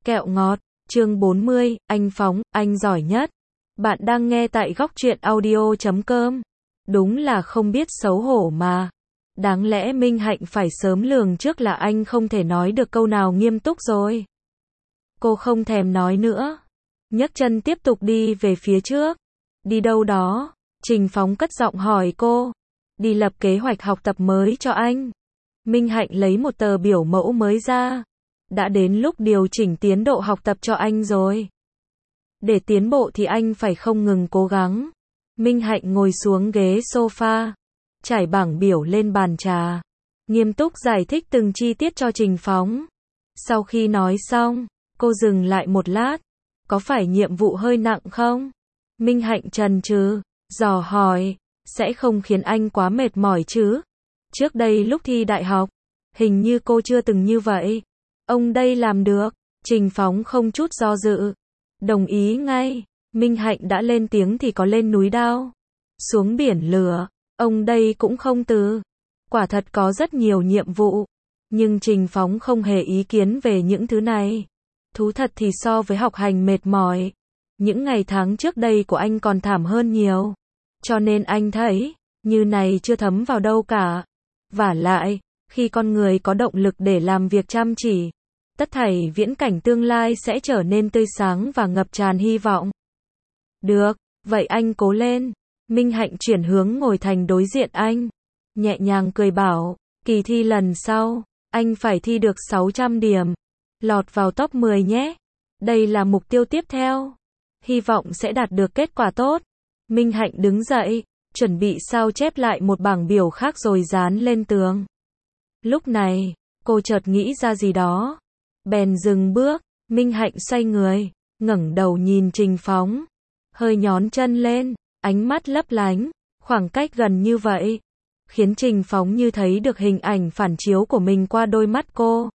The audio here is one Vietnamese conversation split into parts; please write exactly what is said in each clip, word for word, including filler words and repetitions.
Kẹo ngọt, chương bốn mươi, anh Phóng, anh giỏi nhất. Bạn đang nghe tại góc truyện audio chấm com. Đúng là không biết xấu hổ mà. Đáng lẽ Minh Hạnh phải sớm lường trước là anh không thể nói được câu nào nghiêm túc rồi. Cô không thèm nói nữa. Nhấc chân tiếp tục đi về phía trước. Đi đâu đó? Trình Phóng cất giọng hỏi cô. Đi lập kế hoạch học tập mới cho anh. Minh Hạnh lấy một tờ biểu mẫu mới ra. Đã đến lúc điều chỉnh tiến độ học tập cho anh rồi. Để tiến bộ thì anh phải không ngừng cố gắng. Minh Hạnh ngồi xuống ghế sofa, trải bảng biểu lên bàn trà, nghiêm túc giải thích từng chi tiết cho Trình Phóng. Sau khi nói xong, cô dừng lại một lát. Có phải nhiệm vụ hơi nặng không? Minh Hạnh chần chừ, dò hỏi, sẽ không khiến anh quá mệt mỏi chứ? Trước đây lúc thi đại học, hình như cô chưa từng như vậy. Ông đây làm được. Trình Phóng không chút do dự, đồng ý ngay. Minh Hạnh đã lên tiếng thì có lên núi đao, xuống biển lửa, ông đây cũng không từ. Quả thật có rất nhiều nhiệm vụ, nhưng Trình Phóng không hề ý kiến về những thứ này. Thú thật thì so với học hành mệt mỏi, những ngày tháng trước đây của anh còn thảm hơn nhiều. Cho nên anh thấy, như này chưa thấm vào đâu cả. Vả lại, khi con người có động lực để làm việc chăm chỉ, tất thảy viễn cảnh tương lai sẽ trở nên tươi sáng và ngập tràn hy vọng. Được, vậy anh cố lên. Minh Hạnh chuyển hướng ngồi thành đối diện anh, nhẹ nhàng cười bảo, kỳ thi lần sau, anh phải thi được sáu trăm điểm, lọt vào top mười nhé. Đây là mục tiêu tiếp theo. Hy vọng sẽ đạt được kết quả tốt. Minh Hạnh đứng dậy, chuẩn bị sao chép lại một bảng biểu khác rồi dán lên tường. Lúc này, cô chợt nghĩ ra gì đó, bèn dừng bước. Minh Hạnh xoay người, ngẩng đầu nhìn Trình Phóng, hơi nhón chân lên, ánh mắt lấp lánh, khoảng cách gần như vậy, khiến Trình Phóng như thấy được hình ảnh phản chiếu của mình qua đôi mắt cô.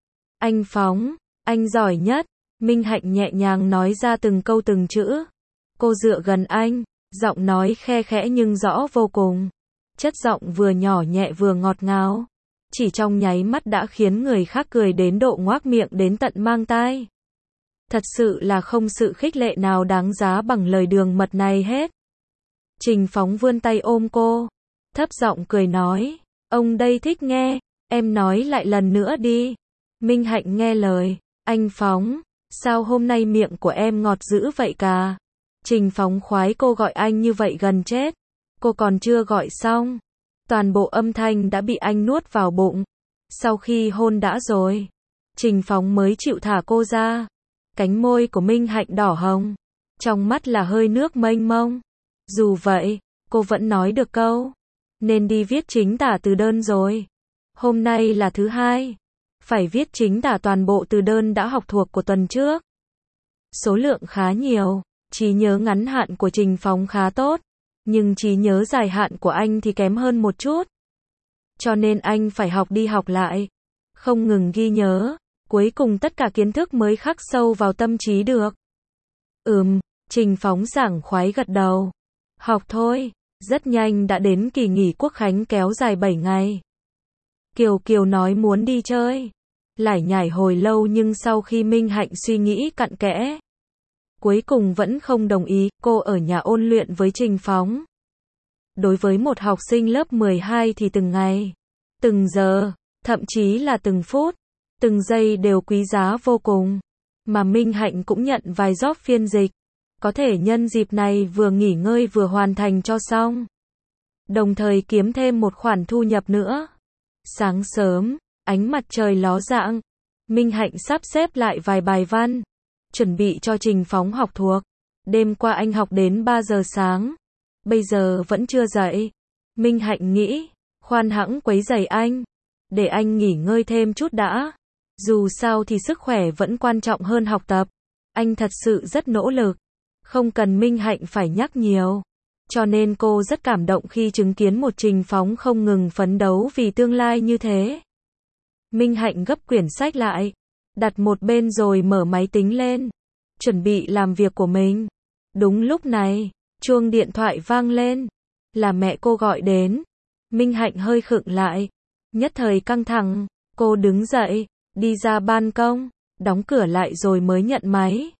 Anh Phóng, anh giỏi nhất. Minh Hạnh nhẹ nhàng nói ra từng câu từng chữ. Cô dựa gần anh, giọng nói khe khẽ nhưng rõ vô cùng. Chất giọng vừa nhỏ nhẹ vừa ngọt ngào, chỉ trong nháy mắt đã khiến người khác cười đến độ ngoác miệng đến tận mang tai. Thật sự là không sự khích lệ nào đáng giá bằng lời đường mật này hết. Trình Phóng vươn tay ôm cô, thấp giọng cười nói, ông đây thích nghe, em nói lại lần nữa đi. Minh Hạnh nghe lời, anh Phóng, sao hôm nay miệng của em ngọt dữ vậy cả? Trình Phóng khoái cô gọi anh như vậy gần chết. Cô còn chưa gọi xong, toàn bộ âm thanh đã bị anh nuốt vào bụng. Sau khi hôn đã rồi, Trình Phóng mới chịu thả cô ra. Cánh môi của Minh Hạnh đỏ hồng, trong mắt là hơi nước mênh mông. Dù vậy, cô vẫn nói được câu, nên đi viết chính tả từ đơn rồi. Hôm nay là thứ hai, phải viết chính tả toàn bộ từ đơn đã học thuộc của tuần trước. Số lượng khá nhiều, trí nhớ ngắn hạn của Trình Phóng khá tốt, nhưng trí nhớ dài hạn của anh thì kém hơn một chút. Cho nên anh phải học đi học lại, không ngừng ghi nhớ, cuối cùng tất cả kiến thức mới khắc sâu vào tâm trí được. Ừm, Trình Phóng sảng khoái gật đầu. Học thôi. Rất nhanh đã đến kỳ nghỉ quốc khánh kéo dài bảy ngày. Kiều Kiều nói muốn đi chơi, lải nhải hồi lâu nhưng sau khi Minh Hạnh suy nghĩ cặn kẽ, cuối cùng vẫn không đồng ý. Cô ở nhà ôn luyện với Trình Phóng. Đối với một học sinh lớp mười hai thì từng ngày, từng giờ, thậm chí là từng phút, từng giây đều quý giá vô cùng. Mà Minh Hạnh cũng nhận vài job phiên dịch, có thể nhân dịp này vừa nghỉ ngơi vừa hoàn thành cho xong, đồng thời kiếm thêm một khoản thu nhập nữa. Sáng sớm, ánh mặt trời ló dạng, Minh Hạnh sắp xếp lại vài bài văn, chuẩn bị cho Trình Phóng học thuộc. Đêm qua anh học đến ba giờ sáng, bây giờ vẫn chưa dậy. Minh Hạnh nghĩ, khoan hãng quấy rầy anh, để anh nghỉ ngơi thêm chút đã. Dù sao thì sức khỏe vẫn quan trọng hơn học tập. Anh thật sự rất nỗ lực, không cần Minh Hạnh phải nhắc nhiều. Cho nên cô rất cảm động khi chứng kiến một Trình Phóng không ngừng phấn đấu vì tương lai như thế. Minh Hạnh gấp quyển sách lại, đặt một bên rồi mở máy tính lên, chuẩn bị làm việc của mình. Đúng lúc này, chuông điện thoại vang lên, là mẹ cô gọi đến. Minh Hạnh hơi khựng lại, nhất thời căng thẳng, cô đứng dậy, đi ra ban công, đóng cửa lại rồi mới nhận máy.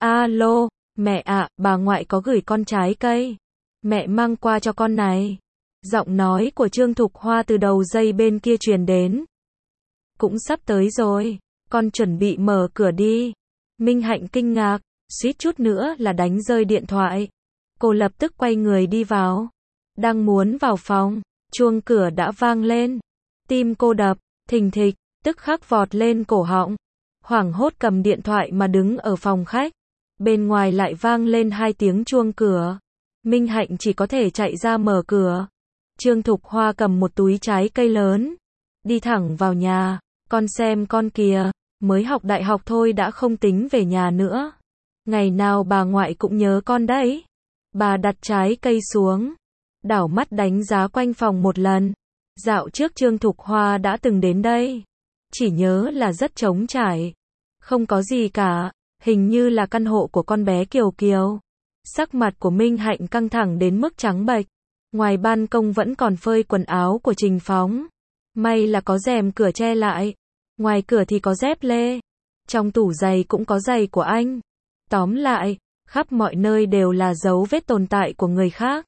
Alo, mẹ ạ, bà ngoại có gửi con trái cây. Mẹ mang qua cho con này. Giọng nói của Trương Thục Hoa từ đầu dây bên kia truyền đến. Cũng sắp tới rồi, con chuẩn bị mở cửa đi. Minh Hạnh kinh ngạc, suýt chút nữa là đánh rơi điện thoại. Cô lập tức quay người đi vào. Đang muốn vào phòng, chuông cửa đã vang lên. Tim cô đập, thình thịch, tức khắc vọt lên cổ họng. Hoảng hốt cầm điện thoại mà đứng ở phòng khách. Bên ngoài lại vang lên hai tiếng chuông cửa. Minh Hạnh chỉ có thể chạy ra mở cửa. Trương Thục Hoa cầm một túi trái cây lớn. Đi thẳng vào nhà. Con xem con kìa, mới học đại học thôi đã không tính về nhà nữa. Ngày nào bà ngoại cũng nhớ con đấy. Bà đặt trái cây xuống. Đảo mắt đánh giá quanh phòng một lần. Dạo trước Trương Thục Hoa đã từng đến đây. Chỉ nhớ là rất trống trải. Không có gì cả. Hình như là căn hộ của con bé Kiều Kiều. Sắc mặt của Minh Hạnh căng thẳng đến mức trắng bệch. Ngoài ban công vẫn còn phơi quần áo của Trình Phóng. May là có rèm cửa che lại. Ngoài cửa thì có dép lê. Trong tủ giày cũng có giày của anh. Tóm lại, khắp mọi nơi đều là dấu vết tồn tại của người khác.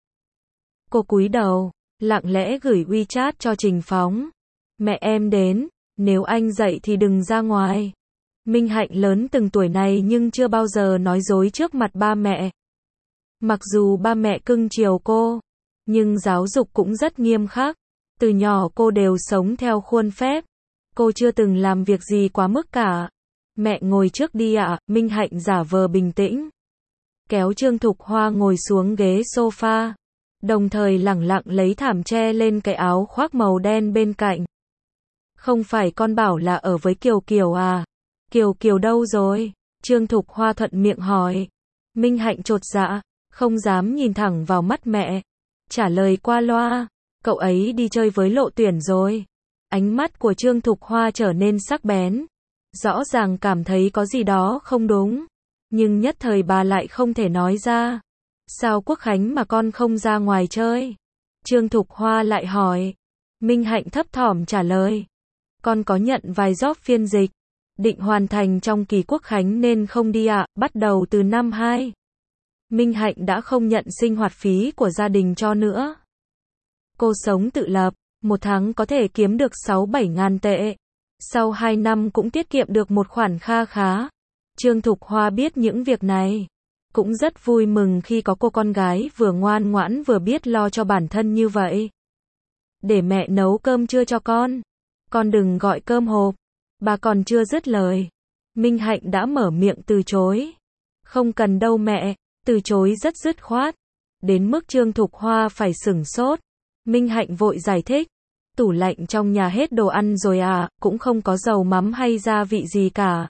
Cô cúi đầu, lặng lẽ gửi WeChat cho Trình Phóng. Mẹ em đến, nếu anh dậy thì đừng ra ngoài. Minh Hạnh lớn từng tuổi này nhưng chưa bao giờ nói dối trước mặt ba mẹ. Mặc dù ba mẹ cưng chiều cô, nhưng giáo dục cũng rất nghiêm khắc. Từ nhỏ cô đều sống theo khuôn phép. Cô chưa từng làm việc gì quá mức cả. Mẹ ngồi trước đi ạ, à, Minh Hạnh giả vờ bình tĩnh. Kéo Trương Thục Hoa ngồi xuống ghế sofa. Đồng thời lẳng lặng lấy thảm che lên cái áo khoác màu đen bên cạnh. Không phải con bảo là ở với Kiều Kiều à? Kiều Kiều đâu rồi? Trương Thục Hoa thuận miệng hỏi. Minh Hạnh chột dạ, không dám nhìn thẳng vào mắt mẹ. Trả lời qua loa. Cậu ấy đi chơi với Lộ Tuyển rồi. Ánh mắt của Trương Thục Hoa trở nên sắc bén. Rõ ràng cảm thấy có gì đó không đúng. Nhưng nhất thời bà lại không thể nói ra. Sao Quốc Khánh mà con không ra ngoài chơi? Trương Thục Hoa lại hỏi. Minh Hạnh thấp thỏm trả lời. Con có nhận vài job phiên dịch. Định hoàn thành trong kỳ Quốc Khánh nên không đi ạ, à, bắt đầu từ năm hai. Minh Hạnh đã không nhận sinh hoạt phí của gia đình cho nữa. Cô sống tự lập, một tháng có thể kiếm được sáu bảy ngàn tệ. Sau hai năm cũng tiết kiệm được một khoản kha khá. Trương Thục Hoa biết những việc này. Cũng rất vui mừng khi có cô con gái vừa ngoan ngoãn vừa biết lo cho bản thân như vậy. Để mẹ nấu cơm trưa cho con. Con đừng gọi cơm hộp. Bà còn chưa dứt lời. Minh Hạnh đã mở miệng từ chối. Không cần đâu mẹ, từ chối rất dứt khoát. Đến mức Trương Thục Hoa phải sửng sốt. Minh Hạnh vội giải thích. Tủ lạnh trong nhà hết đồ ăn rồi à, cũng không có dầu mắm hay gia vị gì cả.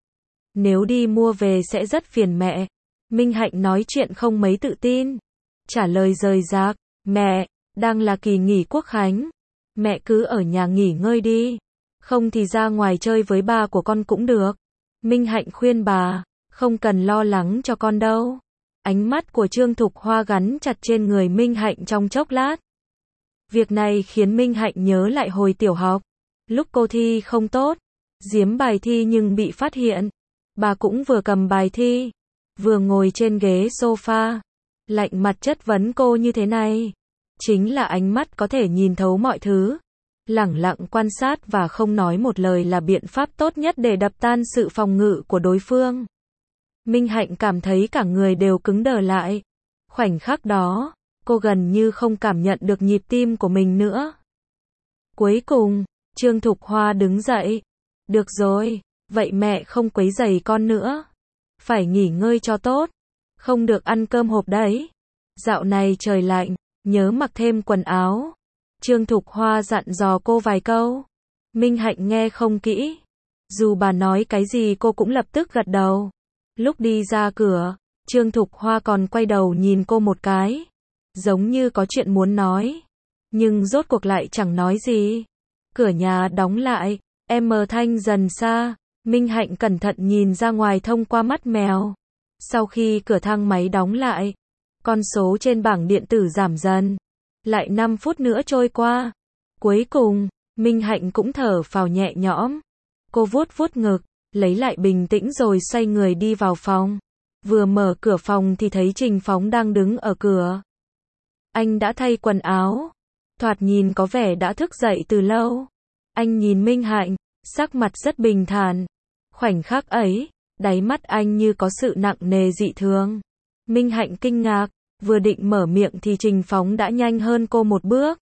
Nếu đi mua về sẽ rất phiền mẹ. Minh Hạnh nói chuyện không mấy tự tin. Trả lời rời rạc. Mẹ, đang là kỳ nghỉ Quốc Khánh. Mẹ cứ ở nhà nghỉ ngơi đi. Không thì ra ngoài chơi với ba của con cũng được. Minh Hạnh khuyên bà. Không cần lo lắng cho con đâu. Ánh mắt của Trương Thục Hoa gắn chặt trên người Minh Hạnh trong chốc lát. Việc này khiến Minh Hạnh nhớ lại hồi tiểu học. Lúc cô thi không tốt. Giếm bài thi nhưng bị phát hiện. Bà cũng vừa cầm bài thi. Vừa ngồi trên ghế sofa. Lạnh mặt chất vấn cô như thế này. Chính là ánh mắt có thể nhìn thấu mọi thứ. Lẳng lặng quan sát và không nói một lời là biện pháp tốt nhất để đập tan sự phòng ngự của đối phương. Minh Hạnh cảm thấy cả người đều cứng đờ lại. Khoảnh khắc đó, cô gần như không cảm nhận được nhịp tim của mình nữa. Cuối cùng, Trương Thục Hoa đứng dậy. Được rồi, vậy mẹ không quấy rầy con nữa. Phải nghỉ ngơi cho tốt. Không được ăn cơm hộp đấy. Dạo này trời lạnh, nhớ mặc thêm quần áo. Trương Thục Hoa dặn dò cô vài câu. Minh Hạnh nghe không kỹ. Dù bà nói cái gì cô cũng lập tức gật đầu. Lúc đi ra cửa, Trương Thục Hoa còn quay đầu nhìn cô một cái. Giống như có chuyện muốn nói. Nhưng rốt cuộc lại chẳng nói gì. Cửa nhà đóng lại, em mờ thanh dần xa. Minh Hạnh cẩn thận nhìn ra ngoài thông qua mắt mèo. Sau khi cửa thang máy đóng lại, con số trên bảng điện tử giảm dần. Lại năm phút nữa trôi qua. Cuối cùng, Minh Hạnh cũng thở phào nhẹ nhõm. Cô vuốt vuốt ngực, lấy lại bình tĩnh rồi xoay người đi vào phòng. Vừa mở cửa phòng thì thấy Trình Phóng đang đứng ở cửa. Anh đã thay quần áo, thoạt nhìn có vẻ đã thức dậy từ lâu. Anh nhìn Minh Hạnh, sắc mặt rất bình thản. Khoảnh khắc ấy, đáy mắt anh như có sự nặng nề dị thường. Minh Hạnh kinh ngạc, vừa định mở miệng thì Trình Phóng đã nhanh hơn cô một bước.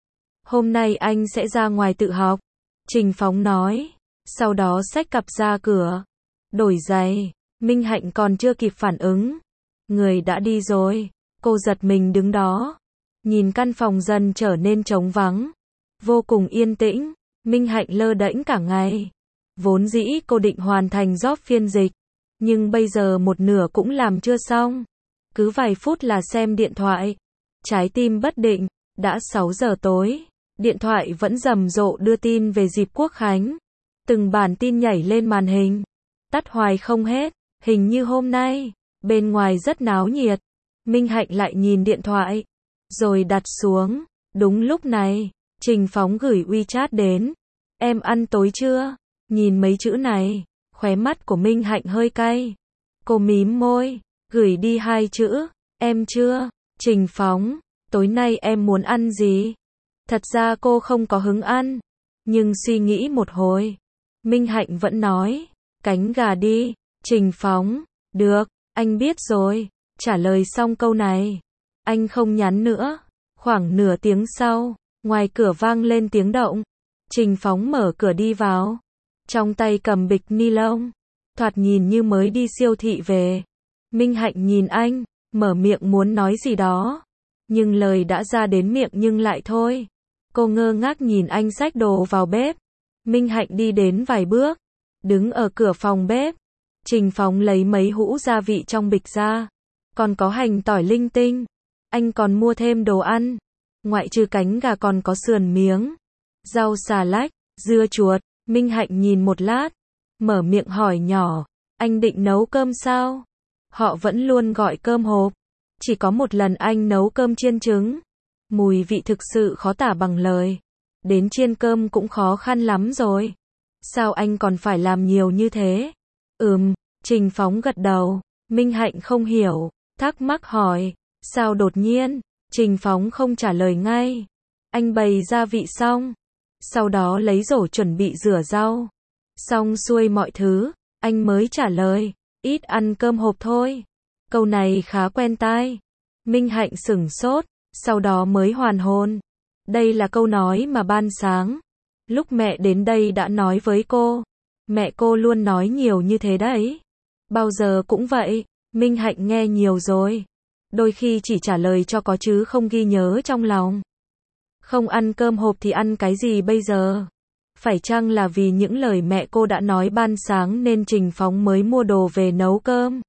Hôm nay anh sẽ ra ngoài tự học, Trình Phóng nói, sau đó xách cặp ra cửa, đổi giày. Minh Hạnh còn chưa kịp phản ứng, người đã đi rồi. Cô giật mình đứng đó, nhìn căn phòng dần trở nên trống vắng, vô cùng yên tĩnh. Minh Hạnh lơ đễnh cả ngày. Vốn dĩ cô định hoàn thành job phiên dịch, nhưng bây giờ một nửa cũng làm chưa xong. Cứ vài phút là xem điện thoại, trái tim bất định. Đã sáu giờ tối, điện thoại vẫn rầm rộ đưa tin về dịp Quốc khánh. Từng bản tin nhảy lên màn hình, tắt hoài không hết. Hình như hôm nay, bên ngoài rất náo nhiệt. Minh Hạnh lại nhìn điện thoại, rồi đặt xuống. Đúng lúc này, Trình Phóng gửi WeChat đến. Em ăn tối chưa? Nhìn mấy chữ này, khóe mắt của Minh Hạnh hơi cay. Cô mím môi, gửi đi hai chữ, em chưa? Trình Phóng, tối nay em muốn ăn gì? Thật ra cô không có hứng ăn, nhưng suy nghĩ một hồi, Minh Hạnh vẫn nói, cánh gà đi. Trình Phóng, được, anh biết rồi. Trả lời xong câu này, anh không nhắn nữa. Khoảng nửa tiếng sau, ngoài cửa vang lên tiếng động. Trình Phóng mở cửa đi vào, trong tay cầm bịch ni lông, thoạt nhìn như mới đi siêu thị về. Minh Hạnh nhìn anh, mở miệng muốn nói gì đó, nhưng lời đã ra đến miệng nhưng lại thôi. Cô ngơ ngác nhìn anh xách đồ vào bếp. Minh Hạnh đi đến vài bước, đứng ở cửa phòng bếp. Trình Phóng lấy mấy hũ gia vị trong bịch ra, còn có hành tỏi linh tinh. Anh còn mua thêm đồ ăn, ngoại trừ cánh gà còn có sườn miếng, rau xà lách, dưa chuột. Minh Hạnh nhìn một lát, mở miệng hỏi nhỏ, anh định nấu cơm sao? Họ vẫn luôn gọi cơm hộp, chỉ có một lần anh nấu cơm chiên trứng. Mùi vị thực sự khó tả bằng lời, đến chiên cơm cũng khó khăn lắm rồi. Sao anh còn phải làm nhiều như thế? Ừm, Trình Phóng gật đầu. Minh Hạnh không hiểu, thắc mắc hỏi, sao đột nhiên? Trình Phóng không trả lời ngay. Anh bày gia vị xong, sau đó lấy rổ chuẩn bị rửa rau. Xong xuôi mọi thứ, anh mới trả lời, ít ăn cơm hộp thôi. Câu này khá quen tai. Minh Hạnh sửng sốt, sau đó mới hoàn hồn. Đây là câu nói mà ban sáng, lúc mẹ đến đây đã nói với cô. Mẹ cô luôn nói nhiều như thế đấy. Bao giờ cũng vậy. Minh Hạnh nghe nhiều rồi, đôi khi chỉ trả lời cho có chứ không ghi nhớ trong lòng. Không ăn cơm hộp thì ăn cái gì bây giờ? Phải chăng là vì những lời mẹ cô đã nói ban sáng nên Trình Phóng mới mua đồ về nấu cơm?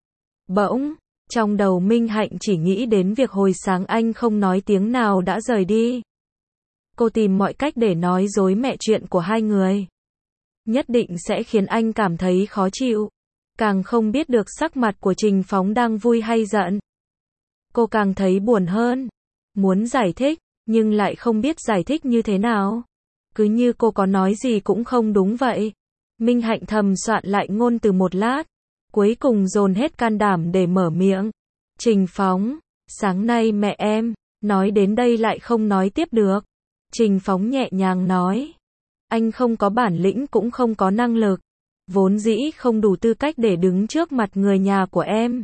Bỗng, trong đầu Minh Hạnh chỉ nghĩ đến việc hồi sáng anh không nói tiếng nào đã rời đi. Cô tìm mọi cách để nói dối mẹ chuyện của hai người. Nhất định sẽ khiến anh cảm thấy khó chịu. Càng không biết được sắc mặt của Trình Phóng đang vui hay giận. Cô càng thấy buồn hơn. Muốn giải thích, nhưng lại không biết giải thích như thế nào. Cứ như cô có nói gì cũng không đúng vậy. Minh Hạnh thầm soạn lại ngôn từ một lát, cuối cùng dồn hết can đảm để mở miệng. Trình Phóng, sáng nay mẹ em nói đến đây lại không nói tiếp được. Trình Phóng nhẹ nhàng nói, anh không có bản lĩnh cũng không có năng lực, vốn dĩ không đủ tư cách để đứng trước mặt người nhà của em.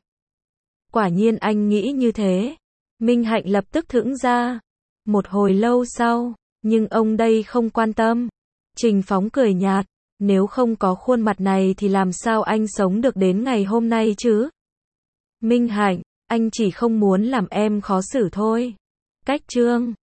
Quả nhiên anh nghĩ như thế. Minh Hạnh lập tức thững ra. Một hồi lâu sau, nhưng ông đây không quan tâm. Trình Phóng cười nhạt, nếu không có khuôn mặt này thì làm sao anh sống được đến ngày hôm nay chứ? Minh Hạnh, anh chỉ không muốn làm em khó xử thôi. Cách chương